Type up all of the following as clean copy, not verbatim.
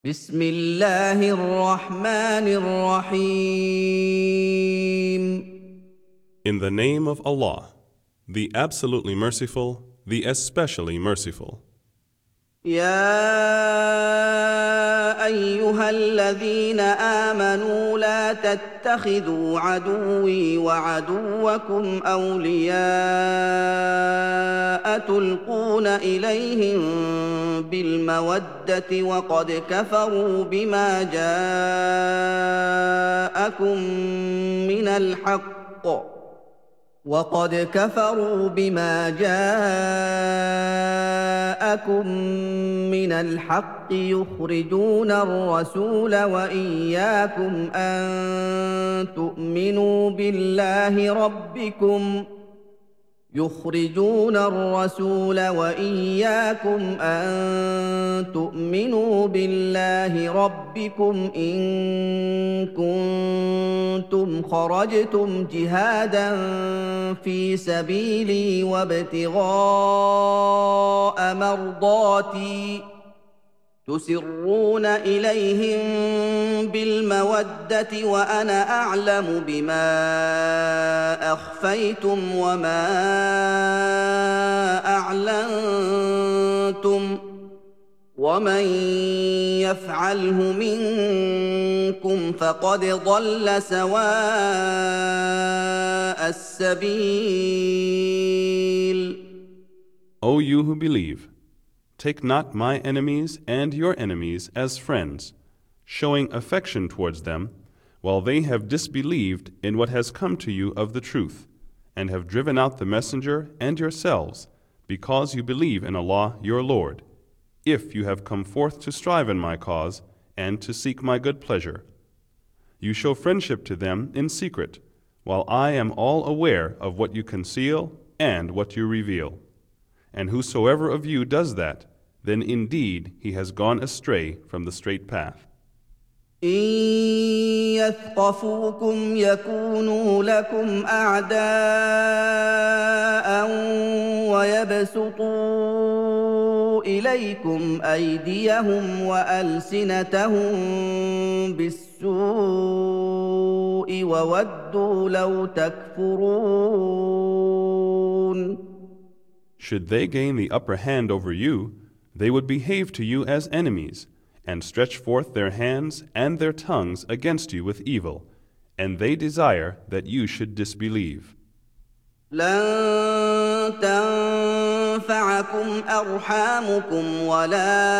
بسم الله الرحمن الرحيم. In the name of Allah, the absolutely merciful, the especially merciful. يا أيها الذين آمنوا لا تتخذوا عدوي وعدوكم أولياء تلقون إليهم بالمودة وقد كفروا بما جاءكم من الحق يخرجون الرسول وإياكم أن تؤمنوا بالله ربكم إن كنتم خرجتم جهادا في سبيلي وابتغاء مرضاتي تسرون إليهم بالمودة وأنا أعلم بما أخفيتم وما أعلنتم ومن يفعله منكم فقد ضل سواء السبيل. O you who believe, take not my enemies and your enemies as friends, showing affection towards them, while they have disbelieved in what has come to you of the truth, and have driven out the messenger and yourselves, because you believe in Allah your Lord, if you have come forth to strive in my cause and to seek my good pleasure. You show friendship to them in secret, while I am all aware of what you conceal and what you reveal. And whosoever of you does that, then indeed he has gone astray from the straight path. إن يثقفوكم يكونوا لكم أعداء ويبسطوا إليكم أيديهم وألسنتهم بالسوء وودوا لو تكفرون. Should they gain the upper hand over you, they would behave to you as enemies, and stretch forth their hands and their tongues against you with evil, and they desire that you should disbelieve. لن تنفعكم أرحامكم ولا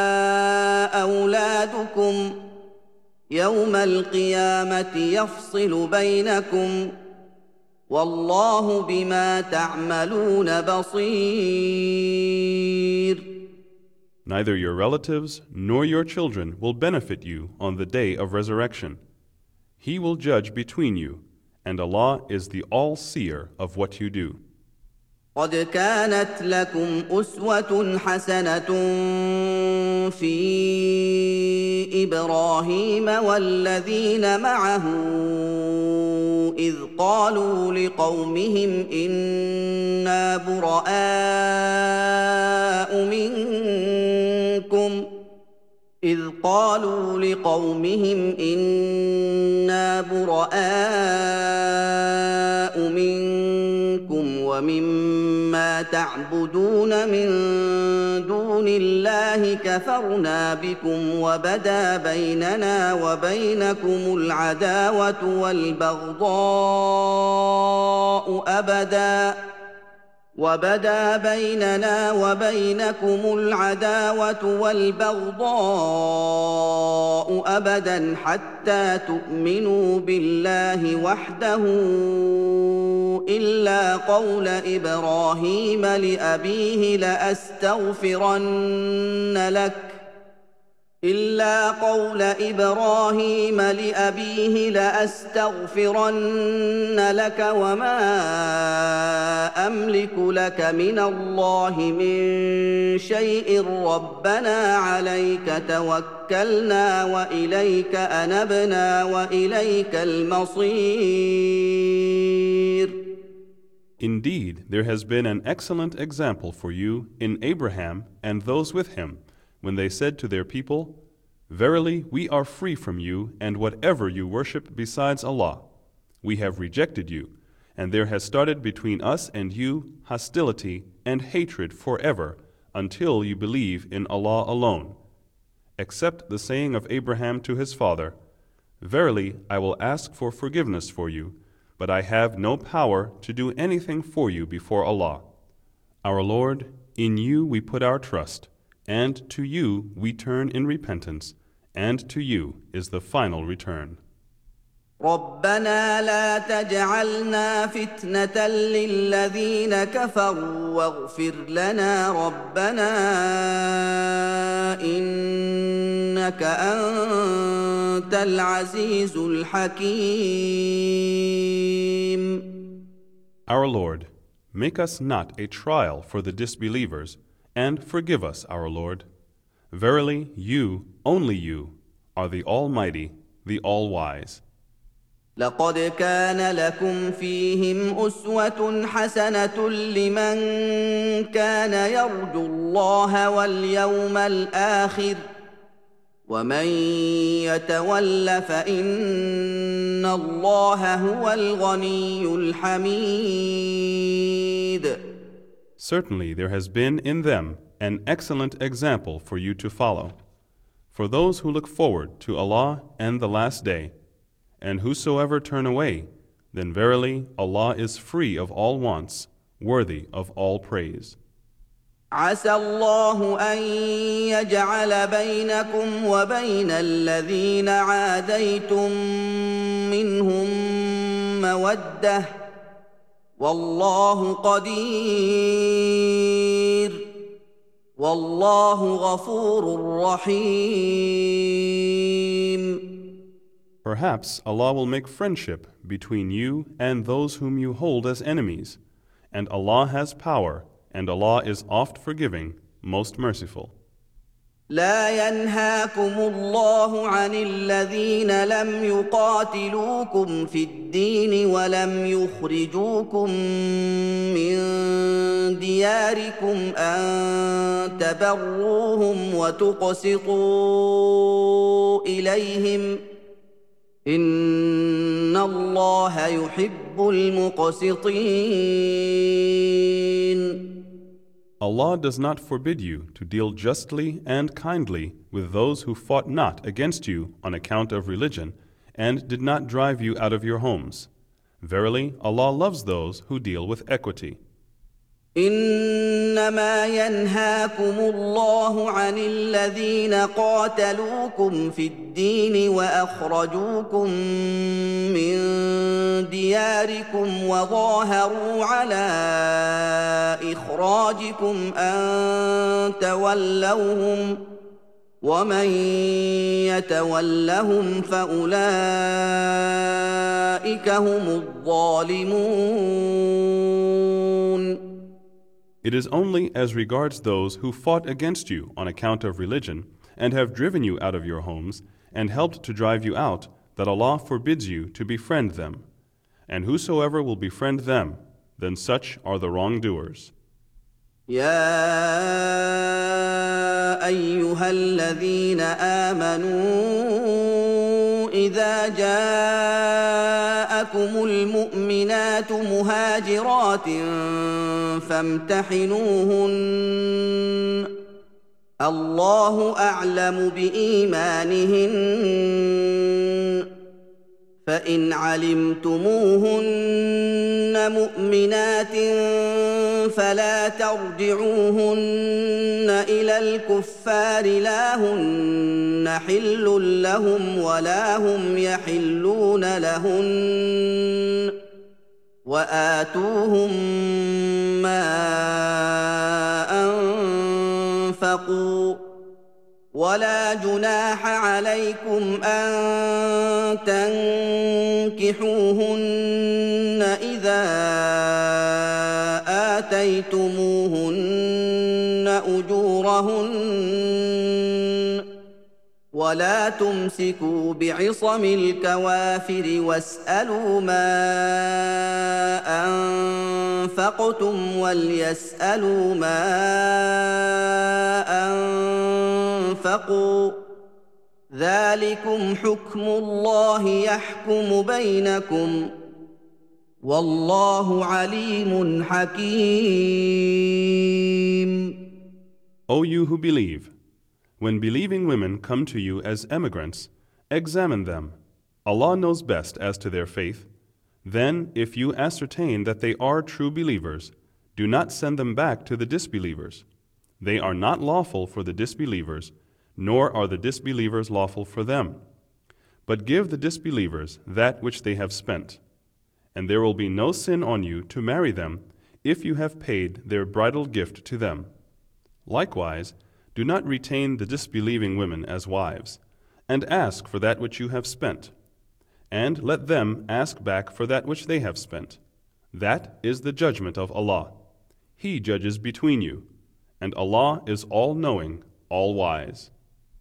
أولادكم يوم القيامة يفصل بينكم والله بما تعملون بصير. Neither your relatives nor your children will benefit you on the day of resurrection. He will judge between you, and Allah is the all-seer of what you do. قد كانت لكم أسوة حسنة في إبراهيم والذين معه إذ قالوا لقومهم إنا براء منكم ومما تعبدون من دون الله كفرنا بكم وبدا بيننا وبينكم العداوة والبغضاء أبدا حتى تؤمنوا بالله وحده إلا قول إبراهيم لأبيه لأستغفرن لك وما أملك لك من الله من شيء ربنا عليك توكلنا وإليك أنبنا وإليك المصير. Indeed, there has been an excellent example for you in Abraham and those with him, when they said to their people, Verily, we are free from you and whatever you worship besides Allah. We have rejected you, and there has started between us and you hostility and hatred forever until you believe in Allah alone. Except the saying of Abraham to his father, Verily, I will ask for forgiveness for you, but I have no power to do anything for you before Allah. Our Lord, in you we put our trust, and to you we turn in repentance, and to you is the final return. ربنا لا تجعلنا فتنة للذين كفروا واغفر لنا ربنا إنك أنت العزيز الحكيم. Our Lord, make us not a trial for the disbelievers, and forgive us, our Lord. Verily, you, only you, are the Almighty, the All-Wise. لقد كان لكم فيهم أسوة حسنة لمن كان يرجو الله واليوم الآخر ومن يتول فإن الله هو الغني الحميد. Certainly there has been in them an excellent example for you to follow. For those who look forward to Allah and the Last Day, and whosoever turn away, then verily Allah is free of all wants, worthy of all praise. عسى الله أن يجعل بينكم وبين الذين عاديتم منهم مودة والله قدير والله غفور رحيم. Perhaps Allah will make friendship between you and those whom you hold as enemies, and Allah has power, and Allah is oft forgiving, most merciful. لا ينهاكم الله عن الذين لم يقاتلوكم في الدين ولم يخرجوكم من دياركم أن تبروهم وتقسطوا إليهم إن الله يحب المقسطين. Allah does not forbid you to deal justly and kindly with those who fought not against you on account of religion and did not drive you out of your homes. Verily, Allah loves those who deal with equity. إنما ينهاكم الله عن الذين قاتلوكم في الدين وأخرجوكم من دياركم وظاهروا على إخراجكم أن تولوهم ومن يتولهم فأولئك هم الظالمون. It is only as regards those who fought against you on account of religion and have driven you out of your homes and helped to drive you out that Allah forbids you to befriend them. And whosoever will befriend them, then such are the wrongdoers. يا أيها الذين آمنوا إذا جاءكم المؤمنات مهاجرات فامتحنوهن الله أعلم بإيمانهن فإن علمتموهن مؤمنات فلا ترجعوهن إلى الكفار لا هن حل لهم ولا هم يحلون لهن وآتوهم ما أنفقوا ولا جناح عليكم أن تنكحوهن إذا آتيتموهن أجورهن ولا تمسكوا بعصم الكوافر واسألوا ما أنفقتم وليسألوا ما أنفقوا ذلكم حكم الله يحكم بينكم والله عليم حكيم. O you who believe, when believing women come to you as emigrants, examine them. Allah knows best as to their faith. Then, if you ascertain that they are true believers, do not send them back to the disbelievers. They are not lawful for the disbelievers, nor are the disbelievers lawful for them. But give the disbelievers that which they have spent. And there will be no sin on you to marry them if you have paid their bridal gift to them. Likewise, do not retain the disbelieving women as wives, and ask for that which you have spent. And let them ask back for that which they have spent. That is the judgment of Allah. He judges between you, and Allah is all-knowing, all-wise.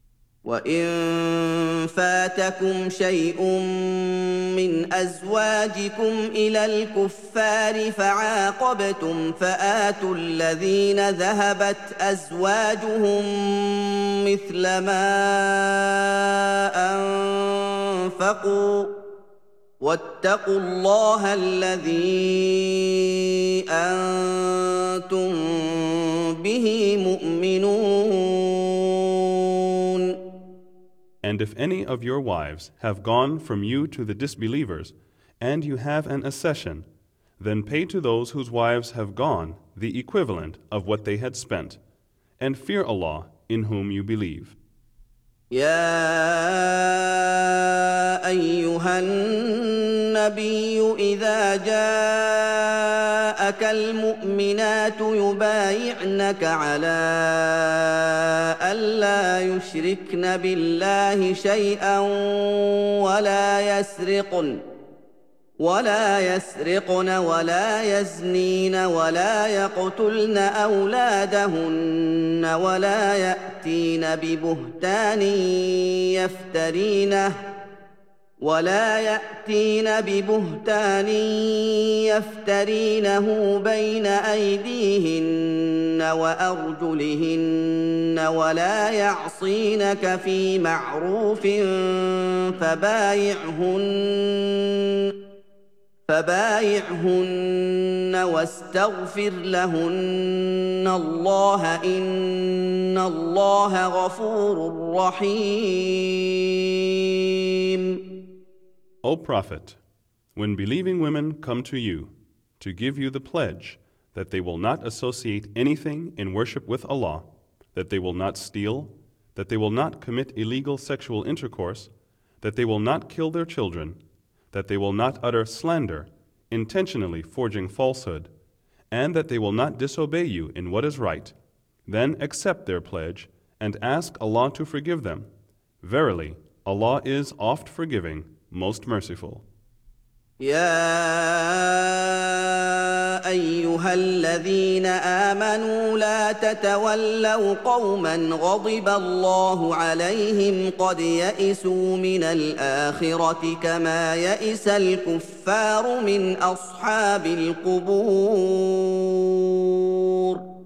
وَإِن فَاتَكُمْ شَيْءٌ مِّنْ أَزْوَاجِكُمْ إِلَى الْكُفَّارِ فَعَاقَبْتُمْ فَآتُوا الَّذِينَ ذَهَبَتْ أَزْوَاجُهُم مِّثْلَ مَا أَنفَقُوا ۚ وَاتَّقُوا اللَّهَ الَّذِي أَنتُم بِهِ مُؤْمِنُونَ. And if any of your wives have gone from you to the disbelievers, and you have an accession, then pay to those whose wives have gone the equivalent of what they had spent, and fear Allah in whom you believe. يا أيها النبي إذا جاءك المؤمنات يبايعنك على ألا يشركن بالله شيئا ولا يسرقن ولا يزنين ولا يقتلن أولادهن ولا يأتين ببهتان يفترينه بين أيديهن وأرجلهن ولا يعصينك في معروف فبايعهن واستغفر لهن الله إن الله غفور رحيم. O Prophet, when believing women come to you to give you the pledge that they will not associate anything in worship with Allah, that they will not steal, that they will not commit illegal sexual intercourse, that they will not kill their children, that they will not utter slander, intentionally forging falsehood, and that they will not disobey you in what is right, then accept their pledge and ask Allah to forgive them. Verily, Allah is oft forgiving, most merciful. يا أيها الذين آمنوا لا تتولوا قوما غضب الله عليهم قد يئسوا من الآخرة كما يئس الكفار من أصحاب القبور.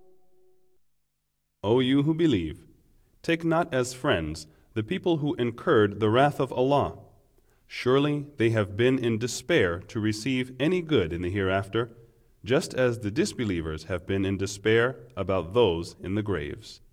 O you who believe, take not as friends the people who incurred the wrath of Allah. Surely they have been in despair to receive any good in the hereafter, just as the disbelievers have been in despair about those in the graves.